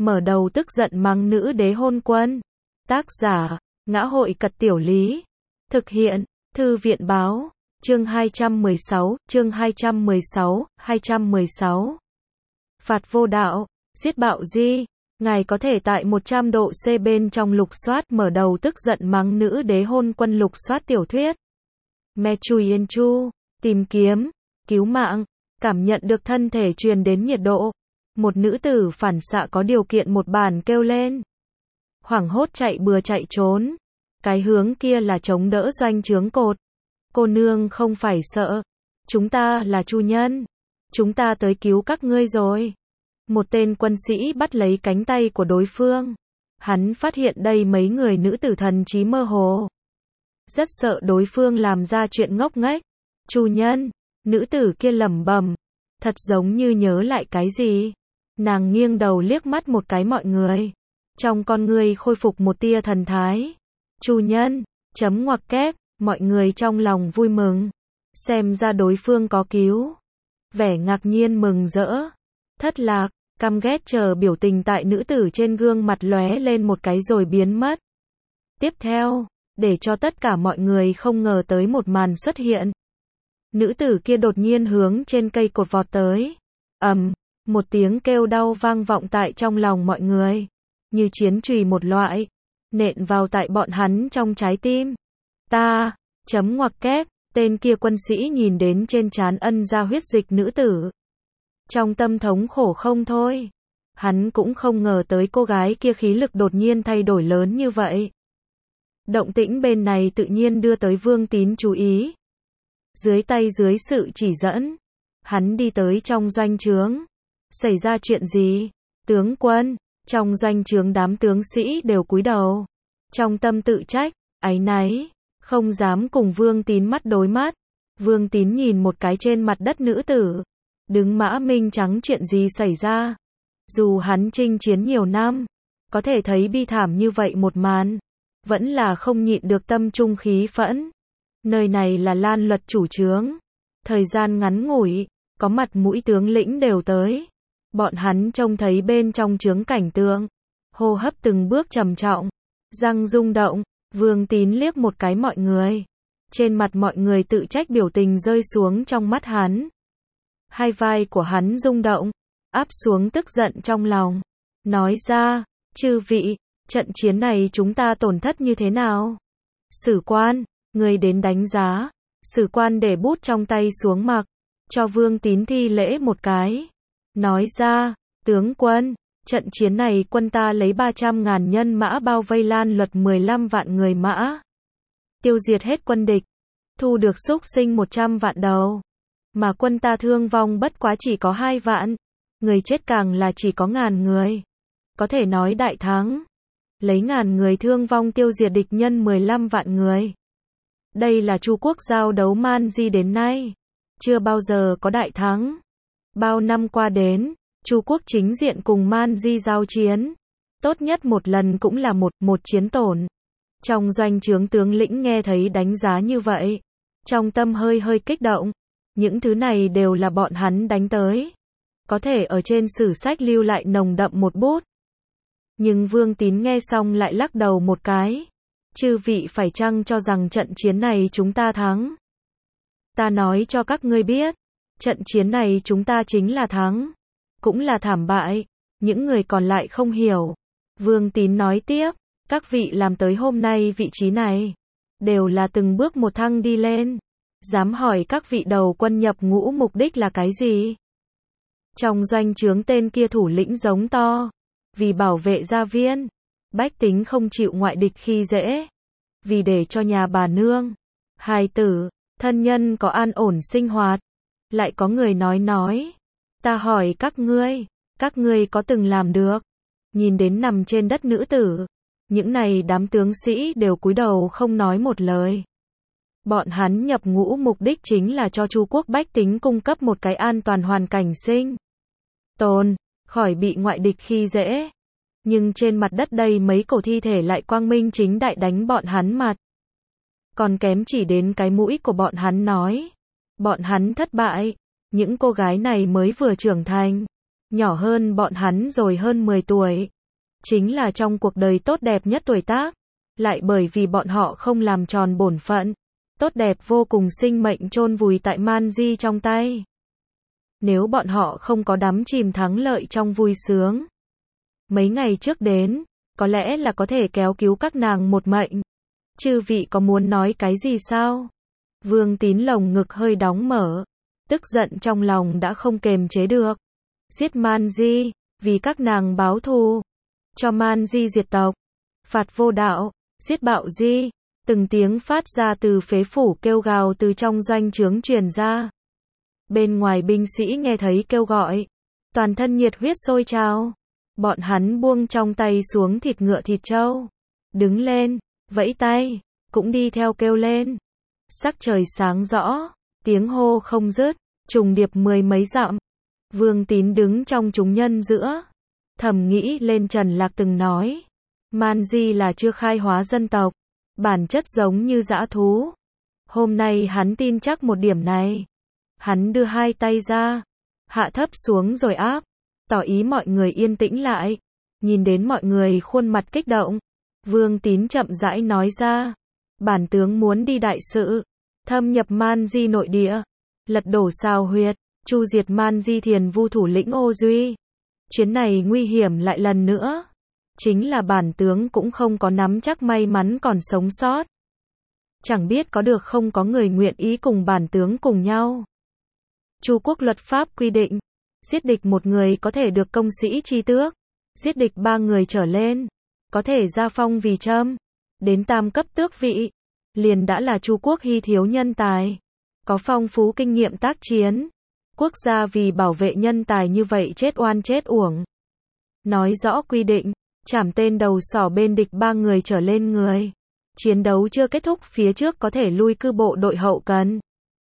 mở đầu tức giận mắng nữ đế hôn quân. Tác giả, Ngã hội Cật Tiểu Lý. Thực hiện, Thư viện báo. Chương 216, chương 216. Phạt vô đạo, giết bạo di. Ngài có thể tại 100 độ C bên trong lục soát mở đầu tức giận mắng nữ đế hôn quân lục soát tiểu thuyết. Me Chui Yên Chu, tìm kiếm, cứu mạng, cảm nhận được thân thể truyền đến nhiệt độ. Một nữ tử phản xạ có điều kiện một bản kêu lên. Hoảng hốt chạy bừa chạy trốn. Cái hướng kia là chống đỡ doanh trướng cột. Cô nương không phải sợ. Chúng ta là chu nhân. Chúng ta tới cứu các ngươi rồi. Một tên quân sĩ bắt lấy cánh tay của đối phương. Hắn phát hiện đây mấy người nữ tử thần trí mơ hồ. Rất sợ đối phương làm ra chuyện ngốc nghếch. Chu nhân, nữ tử kia lẩm bẩm, thật giống như nhớ lại cái gì. Nàng nghiêng đầu liếc mắt một cái mọi người. Trong con người khôi phục một tia thần thái. Chu nhân, chấm ngoặc kép, mọi người trong lòng vui mừng. Xem ra đối phương có cứu. Vẻ ngạc nhiên mừng rỡ. Thất lạc, căm ghét chờ biểu tình tại nữ tử trên gương mặt lóe lên một cái rồi biến mất. Tiếp theo, để cho tất cả mọi người không ngờ tới một màn xuất hiện. Nữ tử kia đột nhiên hướng trên cây cột vọt tới. Một tiếng kêu đau vang vọng tại trong lòng mọi người. Như chiến chùy một loại. Nện vào tại bọn hắn trong trái tim. Chấm ngoặc kép, tên kia quân sĩ nhìn đến trên trán ân ra huyết dịch nữ tử. Trong tâm thống khổ không thôi. Hắn cũng không ngờ tới cô gái kia khí lực đột nhiên thay đổi lớn như vậy. Động tĩnh bên này tự nhiên đưa tới Vương Tín chú ý. Dưới tay dưới sự chỉ dẫn, hắn đi tới trong doanh trướng. Xảy ra chuyện gì? Tướng quân, trong doanh trướng đám tướng sĩ đều cúi đầu. Trong tâm tự trách, áy náy, không dám cùng Vương Tín mắt đối mắt. Vương Tín nhìn một cái trên mặt đất nữ tử. Đứng mã minh trắng chuyện gì xảy ra? Dù hắn chinh chiến nhiều năm, có thể thấy bi thảm như vậy một màn. Vẫn là không nhịn được tâm trung khí phẫn. Nơi này là Lan Luật chủ trướng. Thời gian ngắn ngủi, có mặt mũi tướng lĩnh đều tới. Bọn hắn trông thấy bên trong trướng cảnh tượng. Hô hấp từng bước trầm trọng. Răng rung động. Vương Tín liếc một cái mọi người. Trên mặt mọi người tự trách biểu tình rơi xuống trong mắt hắn. Hai vai của hắn rung động. Áp xuống tức giận trong lòng. Nói ra, chư vị, trận chiến này chúng ta tổn thất như thế nào? Sử quan, người đến đánh giá. Sử quan để bút trong tay xuống mặc. Cho Vương Tín thi lễ một cái. Nói ra, tướng quân, trận chiến này quân ta lấy 300.000 nhân mã bao vây Lan Luật 15 vạn người mã. Tiêu diệt hết quân địch. Thu được súc sinh 100 vạn đầu. Mà quân ta thương vong bất quá chỉ có 2 vạn. Người chết càng là chỉ có 1.000 người. Có thể nói đại thắng. Lấy 1.000 người thương vong tiêu diệt địch nhân 15 vạn người. Đây là Chu quốc giao đấu man di đến nay. Chưa bao giờ có đại thắng. Bao năm qua đến, Chu quốc chính diện cùng man di giao chiến. Tốt nhất một lần cũng là một chiến tổn. Trong doanh trướng tướng lĩnh nghe thấy đánh giá như vậy. Trong tâm hơi kích động. Những thứ này đều là bọn hắn đánh tới. Có thể ở trên sử sách lưu lại nồng đậm một bút. Nhưng Vương Tín nghe xong lại lắc đầu một cái. Chư vị phải chăng cho rằng trận chiến này chúng ta thắng? Ta nói cho các ngươi biết. Trận chiến này chúng ta chính là thắng. Cũng là thảm bại. Những người còn lại không hiểu. Vương Tín nói tiếp. Các vị làm tới hôm nay vị trí này. Đều là từng bước một thăng đi lên. Dám hỏi các vị đầu quân nhập ngũ mục đích là cái gì? Trong doanh trướng tên kia thủ lĩnh giống to. Vì bảo vệ gia viên. Bách tính không chịu ngoại địch khi dễ. Vì để cho nhà bà nương, hài tử, thân nhân có an ổn sinh hoạt. Lại có người nói. Ta hỏi các ngươi có từng làm được? Nhìn đến nằm trên đất nữ tử. Những này đám tướng sĩ đều cúi đầu không nói một lời. Bọn hắn nhập ngũ mục đích chính là cho Chu quốc bách tính cung cấp một cái an toàn hoàn cảnh sinh tồn, khỏi bị ngoại địch khi dễ. Nhưng trên mặt đất đây mấy cổ thi thể lại quang minh chính đại đánh bọn hắn mặt. Còn kém chỉ đến cái mũi của bọn hắn nói. Bọn hắn thất bại. Những cô gái này mới vừa trưởng thành. nhỏ hơn bọn hắn rồi hơn 10 tuổi. Chính là trong cuộc đời tốt đẹp nhất tuổi tác, lại bởi vì bọn họ không làm tròn bổn phận, tốt đẹp vô cùng sinh mệnh chôn vùi tại man di trong tay. Nếu bọn họ không có đắm chìm thắng lợi trong vui sướng, mấy ngày trước đến, có lẽ là có thể kéo cứu các nàng một mệnh. Chư vị có muốn nói cái gì sao? Vương Tín lồng ngực hơi đóng mở, tức giận trong lòng đã không kềm chế được. Giết man di, vì các nàng báo thù, cho man di diệt tộc, phạt vô đạo, giết bạo di. Từng tiếng phát ra từ phế phủ kêu gào từ trong doanh trướng truyền ra. Bên ngoài binh sĩ nghe thấy kêu gọi, toàn thân nhiệt huyết sôi trào. Bọn hắn buông trong tay xuống thịt ngựa thịt trâu, đứng lên, vẫy tay, cũng đi theo kêu lên. Sắc trời sáng rõ, tiếng hô không dứt, trùng điệp 10 mấy dặm. Vương Tín đứng trong chúng nhân giữa, thầm nghĩ lên Trần Lạc từng nói, man di là chưa khai hóa dân tộc, bản chất giống như dã thú. Hôm nay hắn tin chắc một điểm này. Hắn đưa hai tay ra, hạ thấp xuống rồi áp, tỏ ý mọi người yên tĩnh lại. Nhìn đến mọi người khuôn mặt kích động, Vương Tín chậm rãi nói ra, bản tướng muốn đi đại sự, thâm nhập man di nội địa, lật đổ Sao Huyệt, chu diệt man di thiền vu thủ lĩnh Ô Duy. Chuyến này nguy hiểm lại lần nữa, chính là bản tướng cũng không có nắm chắc may mắn còn sống sót. Chẳng biết có được không có người nguyện ý cùng bản tướng cùng nhau. Chu quốc luật pháp quy định, giết địch một người có thể được công sĩ chi tước, giết địch 3 người trở lên, có thể gia phong vì trâm, đến tam cấp tước vị, liền đã là Chu quốc hy thiếu nhân tài, có phong phú kinh nghiệm tác chiến. Quốc gia vì bảo vệ nhân tài như vậy chết oan chết uổng. Nói rõ quy định, trảm tên đầu sỏ bên địch 3 người trở lên người. Chiến đấu chưa kết thúc phía trước có thể lui cư bộ đội hậu cần.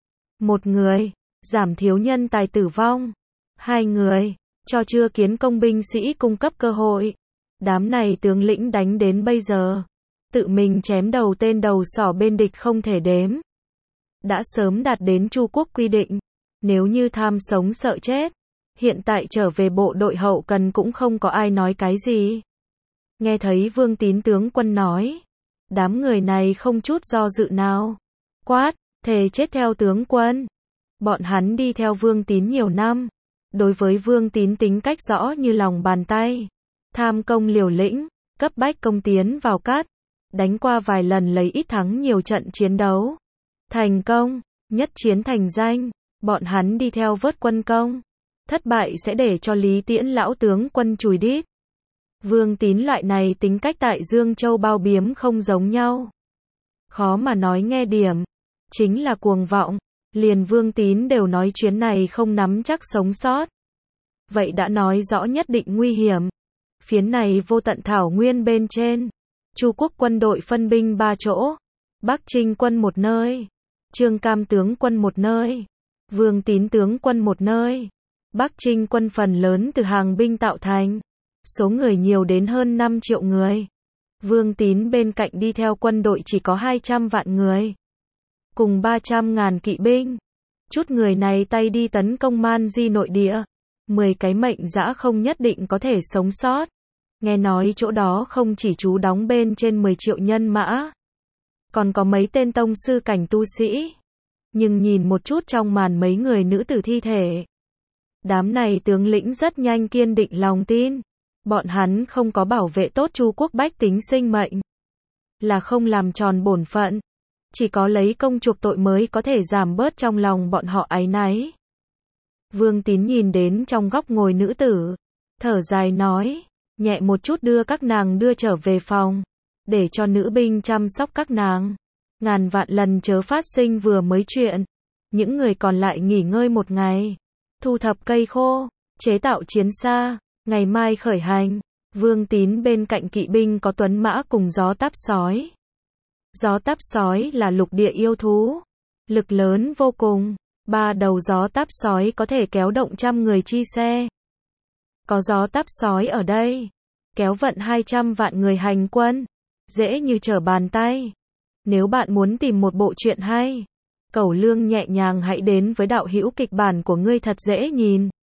1 người, giảm thiếu nhân tài tử vong. 2 người, cho chưa kiến công binh sĩ cung cấp cơ hội. Đám này tướng lĩnh đánh đến bây giờ, tự mình chém đầu tên đầu sỏ bên địch không thể đếm. Đã sớm đạt đến Chu quốc quy định, nếu như tham sống sợ chết, hiện tại trở về bộ đội hậu cần cũng không có ai nói cái gì. Nghe thấy Vương Tín tướng quân nói, đám người này không chút do dự nào, quát, thề chết theo tướng quân. Bọn hắn đi theo Vương Tín nhiều năm, đối với Vương Tín tính cách rõ như lòng bàn tay, tham công liều lĩnh, cấp bách công tiến vào cát, đánh qua vài lần lấy ít thắng nhiều trận chiến đấu, thành công, nhất chiến thành danh. Bọn hắn đi theo vớt quân công, thất bại sẽ để cho Lý Tiễn lão tướng quân chùi đít. Vương Tín loại này tính cách tại Dương Châu bao biếm không giống nhau. Khó mà nói nghe điểm, chính là cuồng vọng, liền Vương Tín đều nói chuyến này không nắm chắc sống sót. Vậy đã nói rõ nhất định nguy hiểm. Phiến này vô tận thảo nguyên bên trên, Chu quốc quân đội phân binh 3 chỗ, Bắc Trinh quân một nơi, Trương Cam tướng quân một nơi, Vương Tín tướng quân một nơi. Bắc Trinh quân phần lớn từ hàng binh tạo thành, số người nhiều đến hơn 5 triệu người. Vương Tín bên cạnh đi theo quân đội chỉ có 200 vạn người, cùng 300.000 kỵ binh. Chút người này tay đi tấn công man di nội địa, 10 cái mệnh dã không nhất định có thể sống sót. Nghe nói chỗ đó không chỉ trú đóng bên trên 10 triệu nhân mã, còn có mấy tên tông sư cảnh tu sĩ. Nhưng nhìn một chút trong màn mấy người nữ tử thi thể, đám này tướng lĩnh rất nhanh kiên định lòng tin, bọn hắn không có bảo vệ tốt Chu quốc bách tính sinh mệnh, là không làm tròn bổn phận, chỉ có lấy công chuộc tội mới có thể giảm bớt trong lòng bọn họ áy náy. Vương Tín nhìn đến trong góc ngồi nữ tử, thở dài nói, nhẹ một chút đưa các nàng đưa trở về phòng, để cho nữ binh chăm sóc các nàng. Ngàn vạn lần chớ phát sinh vừa mới chuyện. Những người còn lại nghỉ ngơi một ngày, thu thập cây khô, chế tạo chiến xa, ngày mai khởi hành. Vương Tín bên cạnh kỵ binh có tuấn mã cùng gió táp sói. Gió táp sói là lục địa yêu thú, lực lớn vô cùng. 3 đầu gió táp sói có thể kéo động 100 người chi xe. Có gió táp sói ở đây, kéo vận 200 vạn người hành quân, dễ như trở bàn tay. Nếu bạn muốn tìm một bộ truyện hay, cẩu lương nhẹ nhàng hãy đến với đạo hữu kịch bản của ngươi thật dễ nhìn.